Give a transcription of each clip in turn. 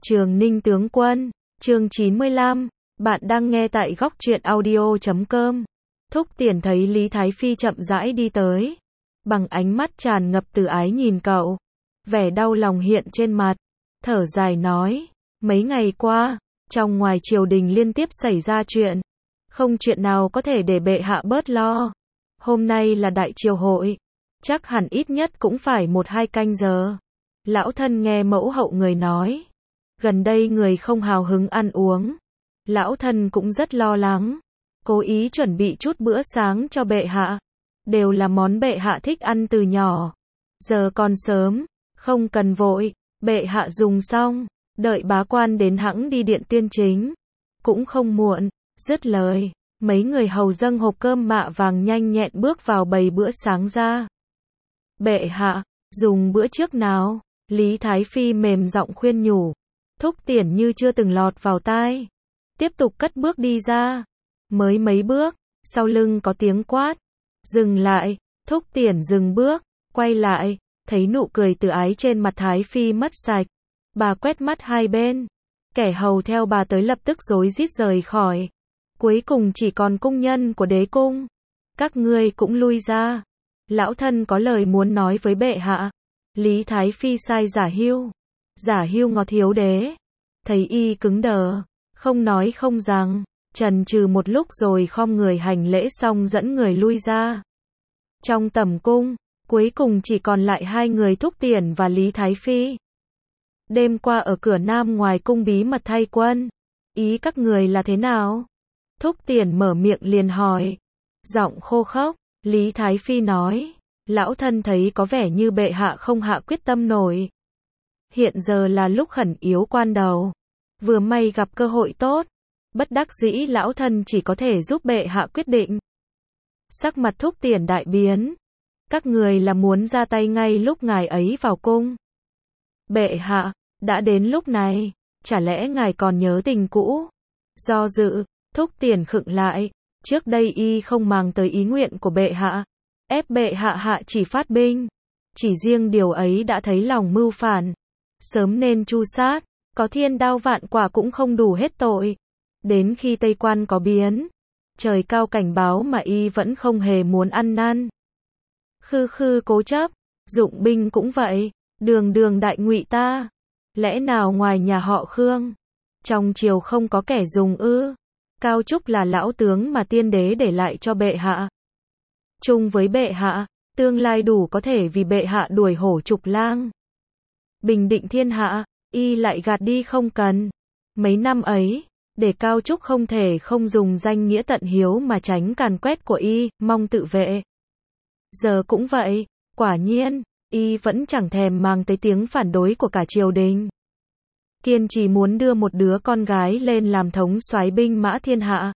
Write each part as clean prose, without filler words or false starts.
Trường Ninh tướng quân, chương 95, bạn đang nghe tại góc truyện audio.com. Thúc Tiền thấy Lý Thái Phi chậm rãi đi tới, bằng ánh mắt tràn ngập từ ái nhìn cậu, vẻ đau lòng hiện trên mặt, thở dài nói, mấy ngày qua, trong ngoài triều đình liên tiếp xảy ra chuyện, không chuyện nào có thể để bệ hạ bớt lo. Hôm nay là đại triều hội, chắc hẳn ít nhất cũng phải 1-2 canh giờ. Lão thân nghe mẫu hậu người nói, gần đây người không hào hứng ăn uống. Lão thân cũng rất lo lắng, cố ý chuẩn bị chút bữa sáng cho bệ hạ, đều là món bệ hạ thích ăn từ nhỏ. Giờ còn sớm, không cần vội, bệ hạ dùng xong, đợi bá quan đến hẵng đi điện tuyên chính, cũng không muộn. Dứt lời, mấy người hầu dâng hộp cơm mạ vàng nhanh nhẹn bước vào bày bữa sáng ra. Bệ hạ, dùng bữa trước nào? Lý Thái Phi mềm giọng khuyên nhủ. Thúc Tiền như chưa từng lọt vào tai, tiếp tục cất bước đi ra. Mới mấy bước, sau lưng có tiếng quát, dừng lại. Thúc Tiền dừng bước, quay lại, thấy nụ cười từ ái trên mặt Thái Phi mất sạch. Bà quét mắt hai bên, kẻ hầu theo bà tới lập tức rối rít rời khỏi. Cuối cùng chỉ còn cung nhân của đế cung. Các ngươi cũng lui ra. Lão thân có lời muốn nói với bệ hạ. Lý Thái Phi sai Giả Hưu ngó thiếu đế. Thấy y cứng đờ, không nói không rằng, chần chừ một lúc rồi khom người hành lễ xong dẫn người lui ra. Trong tầm cung, cuối cùng chỉ còn lại hai người Thúc Tiền và Lý Thái Phi. Đêm qua ở cửa nam ngoài cung bí mật thay quân. Ý các người là thế nào? Thúc Tiền mở miệng liền hỏi. Giọng khô khốc, Lý Thái Phi nói, lão thân thấy có vẻ như bệ hạ không hạ quyết tâm nổi. Hiện giờ là lúc khẩn yếu quan đầu, vừa may gặp cơ hội tốt, bất đắc dĩ lão thân chỉ có thể giúp bệ hạ quyết định. Sắc mặt Thúc Tiền đại biến. Các người là muốn ra tay ngay lúc ngài ấy vào cung. Bệ hạ, đã đến lúc này, chả lẽ ngài còn nhớ tình cũ? Do dự, Thúc Tiền khựng lại, trước đây y không màng tới ý nguyện của bệ hạ, ép bệ hạ hạ chỉ phát binh. Chỉ riêng điều ấy đã thấy lòng mưu phản, sớm nên tru sát, có thiên đao vạn quả cũng không đủ hết tội. Đến khi Tây Quan có biến, trời cao cảnh báo mà y vẫn không hề muốn ăn năn. Khư cố chấp, dụng binh cũng vậy, đường đại ngụy ta. Lẽ nào ngoài nhà họ Khương, trong triều không có kẻ dùng ư? Cao Trúc là lão tướng mà tiên đế để lại cho bệ hạ. Chung với bệ hạ, tương lai đủ có thể vì bệ hạ đuổi hổ trục lang. Bình định thiên hạ, y lại gạt đi không cần. Mấy năm ấy, để Cao Trúc không thể không dùng danh nghĩa tận hiếu mà tránh càn quét của y, mong tự vệ. Giờ cũng vậy, quả nhiên, y vẫn chẳng thèm mang tới tiếng phản đối của cả triều đình. Kiên trì muốn đưa một đứa con gái lên làm thống soái binh mã thiên hạ.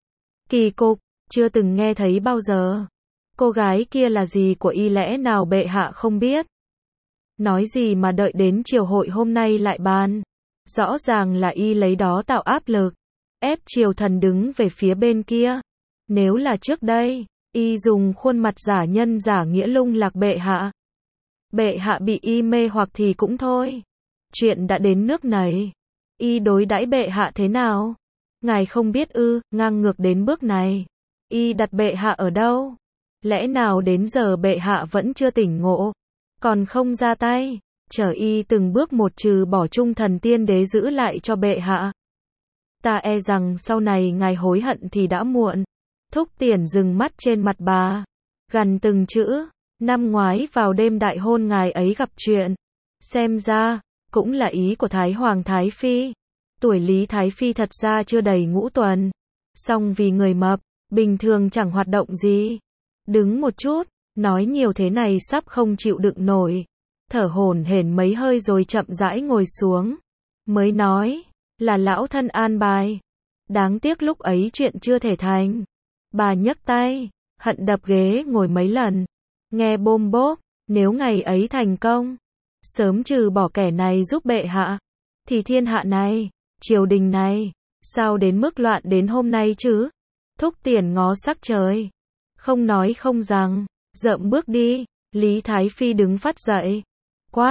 Kỳ cục, chưa từng nghe thấy bao giờ. Cô gái kia là gì của y lẽ nào bệ hạ không biết? Nói gì mà đợi đến triều hội hôm nay lại bàn. Rõ ràng là y lấy đó tạo áp lực, ép triều thần đứng về phía bên kia. Nếu là trước đây, y dùng khuôn mặt giả nhân giả nghĩa lung lạc bệ hạ. Bệ hạ bị y mê hoặc thì cũng thôi. Chuyện đã đến nước này, y đối đãi bệ hạ thế nào? Ngài không biết ư? Ngang ngược đến bước này, y đặt bệ hạ ở đâu? Lẽ nào đến giờ bệ hạ vẫn chưa tỉnh ngộ, còn không ra tay, chờ y từng bước một trừ bỏ trung thần tiên đế giữ lại cho bệ hạ? Ta e rằng sau này ngài hối hận thì đã muộn. Thúc Tiền dừng mắt trên mặt bà, gằn từng chữ. Năm ngoái vào đêm đại hôn ngài ấy gặp chuyện, xem ra cũng là ý của Thái Hoàng Thái Phi. Tuổi Lý Thái Phi thật ra chưa đầy ngũ tuần, song vì người mập, bình thường chẳng hoạt động gì. Đứng một chút, nói nhiều thế này sắp không chịu đựng nổi, thở hổn hển mấy hơi rồi chậm rãi ngồi xuống, mới nói, là lão thân an bài. Đáng tiếc lúc ấy chuyện chưa thể thành. Bà nhấc tay, hận đập ghế ngồi mấy lần, nghe bôm bốp, nếu ngày ấy thành công, sớm trừ bỏ kẻ này giúp bệ hạ, thì thiên hạ này, triều đình này, sao đến mức loạn đến hôm nay chứ? Thúc Tiền ngó sắc trời, không nói không rằng, dậm bước đi. Lý Thái Phi đứng phắt dậy, quát,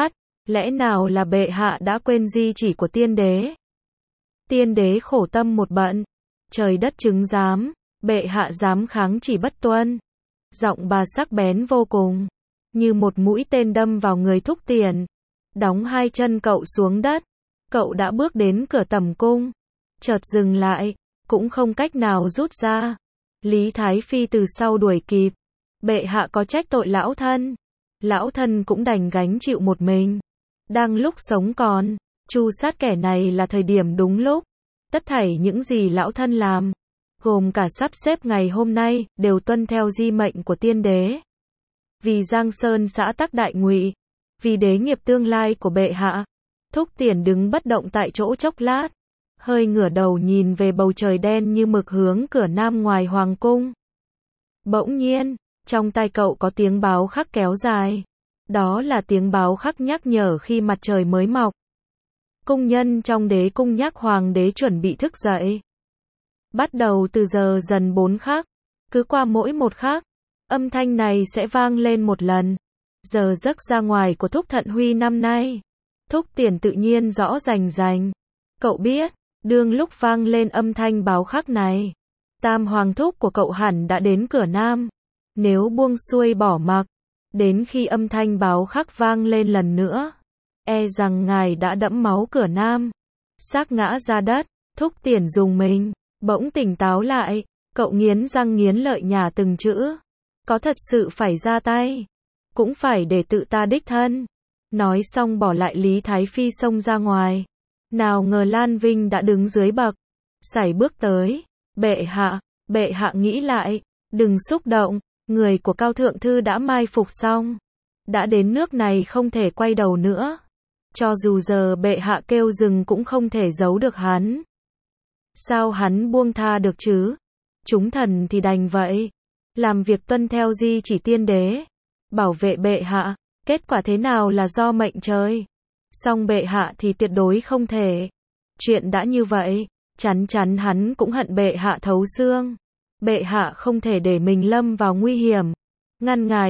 Lẽ nào là bệ hạ đã quên di chỉ của tiên đế? Tiên đế khổ tâm một bận, trời đất chứng giám, bệ hạ dám kháng chỉ bất tuân. Giọng bà sắc bén vô cùng, như một mũi tên đâm vào người Thúc Tiền. Đóng hai chân cậu xuống đất, cậu đã bước đến cửa tẩm cung, chợt dừng lại, cũng không cách nào rút ra. Lý Thái Phi từ sau đuổi kịp, bệ hạ có trách tội lão thân cũng đành gánh chịu một mình. Đang lúc sống còn, tru sát kẻ này là thời điểm đúng lúc. Tất thảy những gì lão thân làm, gồm cả sắp xếp ngày hôm nay, đều tuân theo di mệnh của tiên đế. Vì Giang Sơn xã tắc đại ngụy, vì đế nghiệp tương lai của bệ hạ. Thúc Tiền đứng bất động tại chỗ chốc lát, hơi ngửa đầu nhìn về bầu trời đen như mực hướng cửa nam ngoài hoàng cung. Bỗng nhiên, trong tai cậu có tiếng báo khắc kéo dài. Đó là tiếng báo khắc nhắc nhở khi mặt trời mới mọc. Cung nhân trong đế cung nhắc hoàng đế chuẩn bị thức dậy. Bắt đầu từ giờ dần 4 khắc, cứ qua mỗi một khắc, âm thanh này sẽ vang lên một lần. Giờ giấc ra ngoài của Thúc Thận Huy năm nay, Thúc Tiền tự nhiên rõ rành. Cậu biết, đương lúc vang lên âm thanh báo khắc này, tam hoàng thúc của cậu hẳn đã đến cửa nam. Nếu buông xuôi bỏ mặc, đến khi âm thanh báo khắc vang lên lần nữa, e rằng ngài đã đẫm máu cửa nam, xác ngã ra đất. Thúc Tiền dùng mình, bỗng tỉnh táo lại, cậu nghiến răng nghiến lợi nhả từng chữ. Có thật sự phải ra tay, cũng phải để tự ta đích thân. Nói xong bỏ lại Lý Thái Phi xông ra ngoài. Nào ngờ Lan Vinh đã đứng dưới bậc, sải bước tới. Bệ hạ nghĩ lại, đừng xúc động, người của Cao Thượng Thư đã mai phục xong. Đã đến nước này không thể quay đầu nữa. Cho dù giờ bệ hạ kêu dừng cũng không thể giấu được hắn. Sao hắn buông tha được chứ? Chúng thần thì đành vậy. Làm việc tuân theo di chỉ tiên đế. Bảo vệ bệ hạ. Kết quả thế nào là do mệnh trời. Song bệ hạ thì tuyệt đối không thể. Chuyện đã như vậy, chắn hắn cũng hận bệ hạ thấu xương. Bệ hạ không thể để mình lâm vào nguy hiểm. Ngăn ngài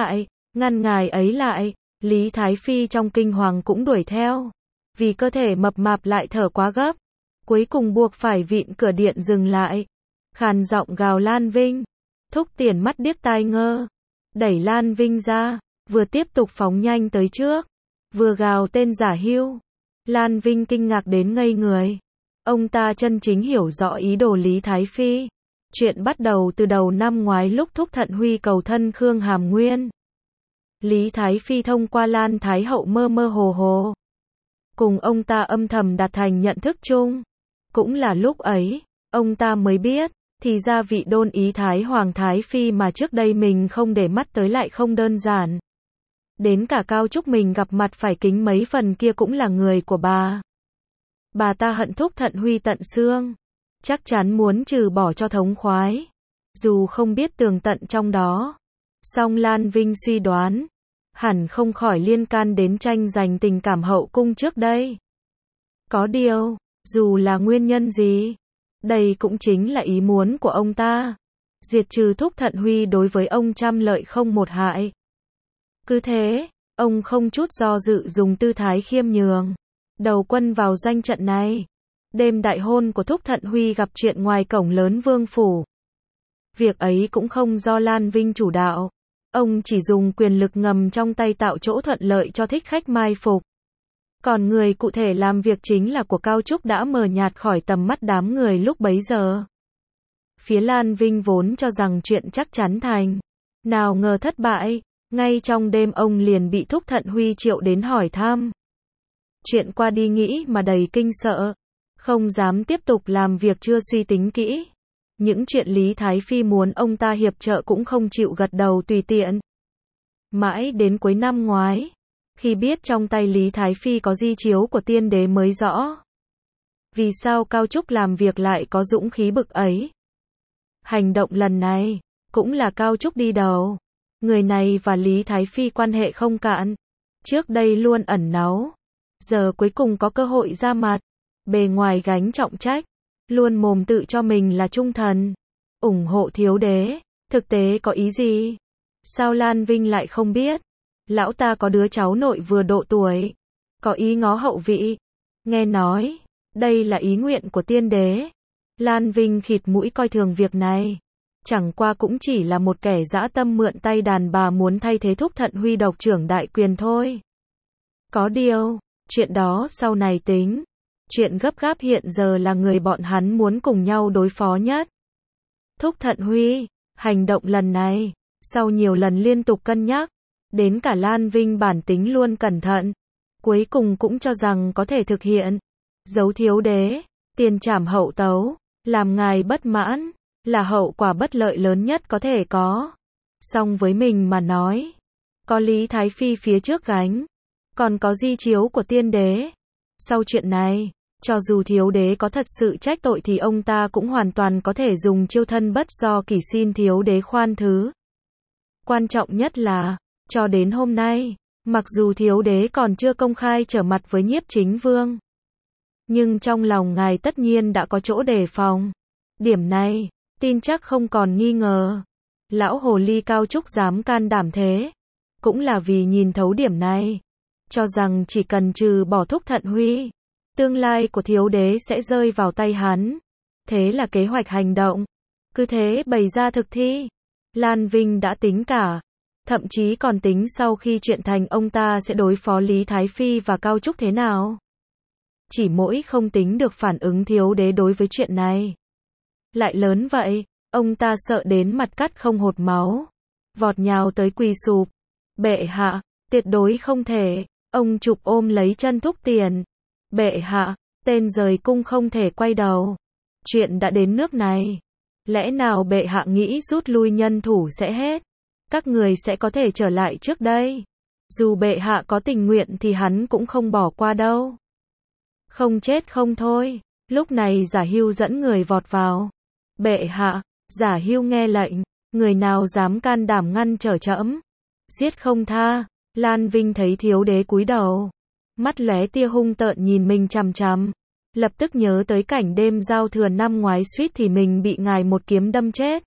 ấy lại. Lý Thái Phi trong kinh hoàng cũng đuổi theo. Vì cơ thể mập mạp lại thở quá gấp, cuối cùng buộc phải vịn cửa điện dừng lại. Khàn giọng gào Lan Vinh. Thúc Tiền mắt điếc tai ngơ, đẩy Lan Vinh ra, vừa tiếp tục phóng nhanh tới trước, vừa gào tên giả hưu. Lan Vinh kinh ngạc đến ngây người. Ông ta chân chính hiểu rõ ý đồ Lý Thái Phi. Chuyện bắt đầu từ đầu năm ngoái lúc Thúc Thận Huy cầu thân Khương Hàm Nguyên. Lý Thái Phi thông qua Lan Thái Hậu mơ hồ cùng ông ta âm thầm đạt thành nhận thức chung. Cũng là lúc ấy, ông ta mới biết, thì ra vị đôn ý Thái Hoàng Thái Phi mà trước đây mình không để mắt tới lại không đơn giản. Đến cả Cao Trúc mình gặp mặt phải kính mấy phần kia cũng là người của bà. Bà ta hận Thúc Thận Huy tận xương, chắc chắn muốn trừ bỏ cho thống khoái, dù không biết tường tận trong đó. Song Lan Vinh suy đoán, hẳn không khỏi liên can đến tranh giành tình cảm hậu cung trước đây. Có điều, dù là nguyên nhân gì, đây cũng chính là ý muốn của ông ta. Diệt trừ Thúc Thận Huy đối với ông trăm lợi không một hại. Cứ thế, ông không chút do dự dùng tư thái khiêm nhường, đầu quân vào doanh trận này. Đêm đại hôn của Thúc Thận Huy gặp chuyện ngoài cổng lớn vương phủ. Việc ấy cũng không do Lan Vinh chủ đạo. Ông chỉ dùng quyền lực ngầm trong tay tạo chỗ thuận lợi cho thích khách mai phục. Còn người cụ thể làm việc chính là của Cao Trúc đã mờ nhạt khỏi tầm mắt đám người lúc bấy giờ. Phía Lan Vinh vốn cho rằng chuyện chắc chắn thành. Nào ngờ thất bại, ngay trong đêm ông liền bị Thúc Thận Huy triệu đến hỏi thăm. Chuyện qua đi nghĩ mà đầy kinh sợ. Không dám tiếp tục làm việc chưa suy tính kỹ. Những chuyện Lý Thái Phi muốn ông ta hiệp trợ cũng không chịu gật đầu tùy tiện. Mãi đến cuối năm ngoái, khi biết trong tay Lý Thái Phi có di chiếu của tiên đế mới rõ. Vì sao Cao Trúc làm việc lại có dũng khí bực ấy? Hành động lần này, cũng là Cao Trúc đi đầu. Người này và Lý Thái Phi quan hệ không cạn. Trước đây luôn ẩn náu. Giờ cuối cùng có cơ hội ra mặt. Bề ngoài gánh trọng trách. Luôn mồm tự cho mình là trung thần. ủng hộ thiếu đế. Thực tế có ý gì? Sao Lan Vinh lại không biết? Lão ta có đứa cháu nội vừa độ tuổi. có ý ngó hậu vị. Nghe nói, đây là ý nguyện của tiên đế. Lan Vinh khịt mũi coi thường việc này. Chẳng qua cũng chỉ là một kẻ dã tâm mượn tay đàn bà muốn thay thế Thúc Thận Huy độc trưởng đại quyền thôi. Có điều, chuyện đó sau này tính. Chuyện gấp gáp hiện giờ là người bọn hắn muốn cùng nhau đối phó nhất. Thúc Thận Huy, hành động lần này, sau nhiều lần liên tục cân nhắc, đến cả Lan Vinh bản tính luôn cẩn thận, cuối cùng cũng cho rằng có thể thực hiện. Giấu thiếu đế, tiền trảm hậu tấu, làm ngài bất mãn, là hậu quả bất lợi lớn nhất có thể có. Song với mình mà nói, có Lý Thái Phi phía trước gánh, còn có di chiếu của tiên đế. Sau chuyện này, cho dù thiếu đế có thật sự trách tội thì ông ta cũng hoàn toàn có thể dùng chiêu thân bất do kỷ xin thiếu đế khoan thứ. Quan trọng nhất là, cho đến hôm nay, mặc dù thiếu đế còn chưa công khai trở mặt với Nhiếp Chính Vương, nhưng trong lòng ngài tất nhiên đã có chỗ đề phòng. Điểm này, tin chắc không còn nghi ngờ. Lão hồ ly Cao Trúc dám can đảm thế, cũng là vì nhìn thấu điểm này, cho rằng chỉ cần trừ bỏ Thúc Thận Huy, tương lai của thiếu đế sẽ rơi vào tay hắn. Thế là kế hoạch hành động, cứ thế bày ra thực thi. Lan Vinh đã tính cả, thậm chí còn tính sau khi chuyện thành ông ta sẽ đối phó Lý Thái Phi và Cao Trúc thế nào. Chỉ mỗi không tính được phản ứng thiếu đế đối với chuyện này. Lại lớn vậy, ông ta sợ đến mặt cắt không hột máu, vọt nhào tới quỳ sụp. Bệ hạ, tuyệt đối không thể. Ông chụp ôm lấy chân Thúc Tiền. Bệ hạ, tên rời cung không thể quay đầu. Chuyện đã đến nước này, lẽ nào bệ hạ nghĩ rút lui nhân thủ sẽ hết? Các người sẽ có thể trở lại trước đây. Dù bệ hạ có tình nguyện thì hắn cũng không bỏ qua đâu. Không chết không thôi. Lúc này Giả Hưu dẫn người vọt vào. Bệ hạ, Giả Hưu nghe lệnh, người nào dám can đảm ngăn trở trẫm, giết không tha. Lan Vinh thấy thiếu đế cúi đầu, mắt lóe tia hung tợn nhìn mình chằm chằm, lập tức nhớ tới cảnh đêm giao thừa năm ngoái suýt thì mình bị ngài một kiếm đâm chết.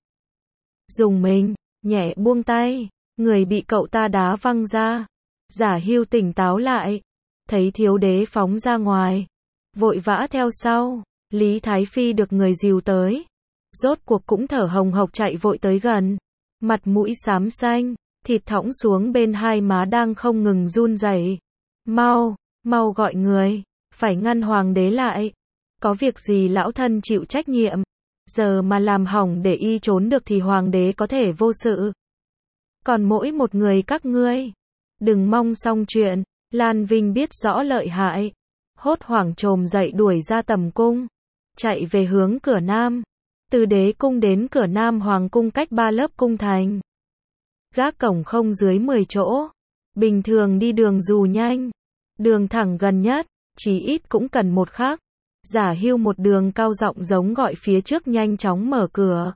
Dùng mình, nhẹ buông tay, người bị cậu ta đá văng ra. Giả Hưu tỉnh táo lại, thấy thiếu đế phóng ra ngoài, vội vã theo sau. Lý Thái Phi được người dìu tới, rốt cuộc cũng thở hồng hộc chạy vội tới gần, mặt mũi xám xanh, thịt thõng xuống bên hai má đang không ngừng run rẩy. Mau, mau gọi người, phải ngăn hoàng đế lại. Có việc gì lão thân chịu trách nhiệm, giờ mà làm hỏng để y trốn được thì hoàng đế có thể vô sự. Còn mỗi một người các ngươi, đừng mong xong chuyện. Lan Vinh biết rõ lợi hại, hốt hoảng trồm dậy đuổi ra tầm cung, chạy về hướng cửa nam. Từ đế cung đến cửa nam hoàng cung cách 3 lớp cung thành. Gác cổng không dưới 10 chỗ. Bình thường đi đường dù nhanh, đường thẳng gần nhất, chí ít cũng cần 1 khắc. Giả Hưu một đường cao giọng giống gọi phía trước nhanh chóng mở cửa.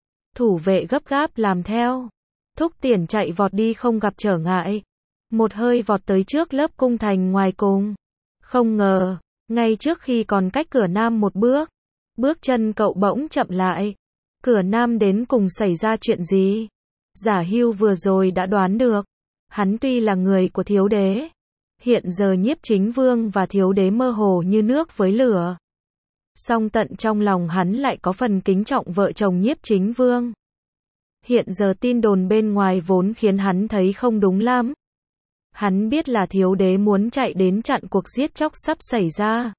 Thủ vệ gấp gáp làm theo. Thúc Tiền chạy vọt đi không gặp trở ngại, một hơi vọt tới trước lớp cung thành ngoài cùng. Không ngờ, ngay trước khi còn cách cửa nam 1 bước, bước chân cậu bỗng chậm lại. Cửa nam đến cùng xảy ra chuyện gì? Giả Hưu vừa rồi đã đoán được. Hắn tuy là người của thiếu đế, hiện giờ Nhiếp Chính Vương và thiếu đế mơ hồ như nước với lửa. Song tận trong lòng hắn lại có phần kính trọng vợ chồng Nhiếp Chính Vương. Hiện giờ tin đồn bên ngoài vốn khiến hắn thấy không đúng lắm. Hắn biết là thiếu đế muốn chạy đến chặn cuộc giết chóc sắp xảy ra,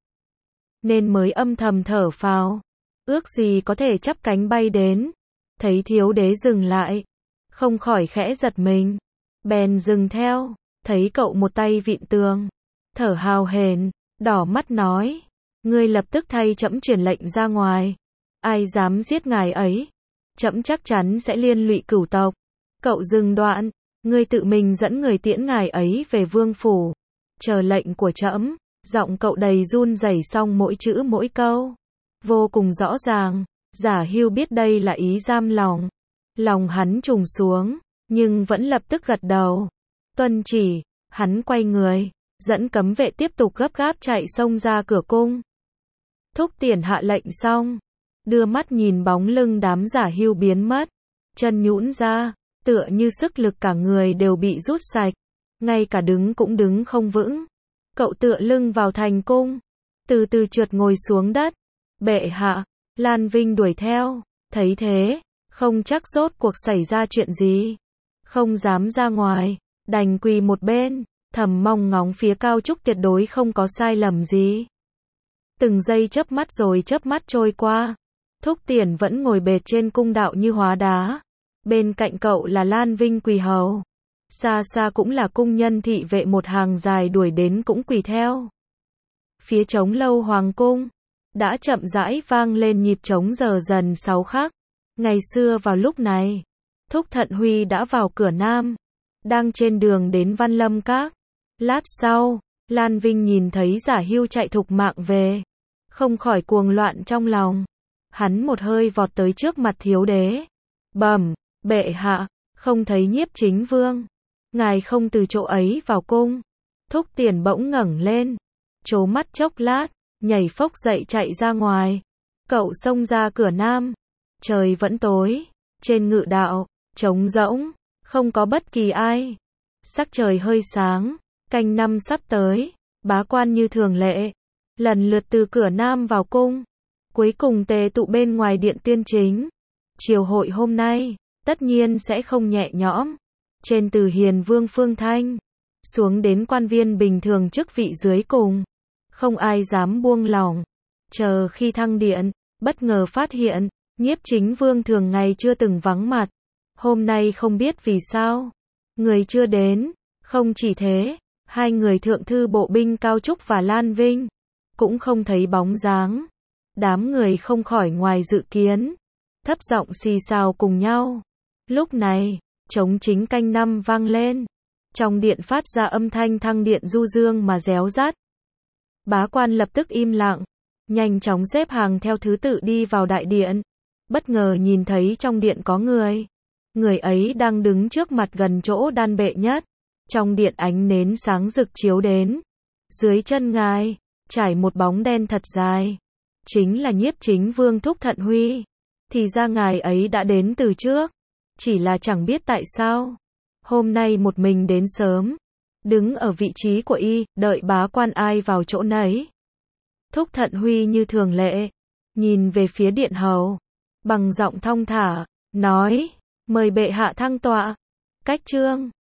nên mới âm thầm thở phào, ước gì có thể chắp cánh bay đến. Thấy thiếu đế dừng lại, không khỏi khẽ giật mình, bèn dừng theo, thấy cậu một tay vịn tường, thở hào hển, đỏ mắt nói, ngươi lập tức thay trẫm truyền lệnh ra ngoài, ai dám giết ngài ấy, trẫm chắc chắn sẽ liên lụy cửu tộc. Cậu dừng đoạn, ngươi tự mình dẫn người tiễn ngài ấy về vương phủ, chờ lệnh của trẫm. Giọng cậu đầy run rẩy song mỗi chữ mỗi câu vô cùng rõ ràng. Giả Hưu biết đây là ý giam lòng, lòng hắn trùng xuống, nhưng vẫn lập tức gật đầu. Tuân chỉ. Hắn quay người, dẫn cấm vệ tiếp tục gấp gáp chạy xông ra cửa cung. Thúc Tiền hạ lệnh xong, đưa mắt nhìn bóng lưng đám Giả Hưu biến mất, chân nhũn ra, tựa như sức lực cả người đều bị rút sạch, ngay cả đứng cũng đứng không vững. Cậu tựa lưng vào thành cung, từ từ trượt ngồi xuống đất. Bệ hạ, Lan Vinh đuổi theo, thấy thế, không chắc rốt cuộc xảy ra chuyện gì. Không dám ra ngoài, đành quỳ một bên, thầm mong ngóng phía Cao Trúc tuyệt đối không có sai lầm gì. Từng giây chớp mắt rồi chớp mắt trôi qua. Thúc Tiền vẫn ngồi bệt trên cung đạo như hóa đá. Bên cạnh cậu là Lan Vinh quỳ hầu. Xa xa cũng là cung nhân thị vệ một hàng dài đuổi đến cũng quỳ theo. Phía trống lâu hoàng cung, đã chậm rãi vang lên nhịp trống giờ dần 6 khắc. Ngày xưa vào lúc này, Thúc Thận Huy đã vào cửa Nam, đang trên đường đến Văn Lâm Các. Lát sau, Lan Vinh nhìn thấy Giả Hưu chạy thục mạng về, không khỏi cuồng loạn trong lòng. Hắn một hơi vọt tới trước mặt thiếu đế. Bẩm, bệ hạ, không thấy Nhiếp Chính Vương. Ngài không từ chỗ ấy vào cung. Thúc Tiền bỗng ngẩng lên, trố mắt chốc lát, nhảy phốc dậy chạy ra ngoài. Cậu xông ra cửa Nam. Trời vẫn tối, trên ngự đạo, trống rỗng, không có bất kỳ ai. Sắc trời hơi sáng, canh năm sắp tới, bá quan như thường lệ, lần lượt từ cửa Nam vào cung, cuối cùng tề tụ bên ngoài điện tuyên chính. Triều hội hôm nay, tất nhiên sẽ không nhẹ nhõm. Trên từ Hiền Vương Phương Thanh, xuống đến quan viên bình thường chức vị dưới cùng, không ai dám buông lỏng. Chờ khi thăng điện, bất ngờ phát hiện, Nhiếp Chính Vương thường ngày chưa từng vắng mặt. Hôm nay không biết vì sao, người chưa đến. Không chỉ thế, hai người thượng thư bộ binh Cao Trúc và Lan Vinh cũng không thấy bóng dáng. Đám người không khỏi ngoài dự kiến, thấp giọng xì xào cùng nhau. Lúc này, trống chính canh năm vang lên, trong điện phát ra âm thanh thăng điện du dương mà réo rắt. Bá quan lập tức im lặng, nhanh chóng xếp hàng theo thứ tự đi vào đại điện. Bất ngờ nhìn thấy trong điện có người. Người ấy đang đứng trước mặt gần chỗ đan bệ nhất. Trong điện ánh nến sáng rực chiếu đến. Dưới chân ngài, trải một bóng đen thật dài. Chính là Nhiếp Chính Vương Thúc Thận Huy. Thì ra ngài ấy đã đến từ trước. Chỉ là chẳng biết tại sao. Hôm nay một mình đến sớm. Đứng ở vị trí của y, đợi bá quan ai vào chỗ nấy. Thúc Thận Huy như thường lệ, nhìn về phía điện hầu, bằng giọng thong thả, nói, mời bệ hạ thăng tọa. Cách chương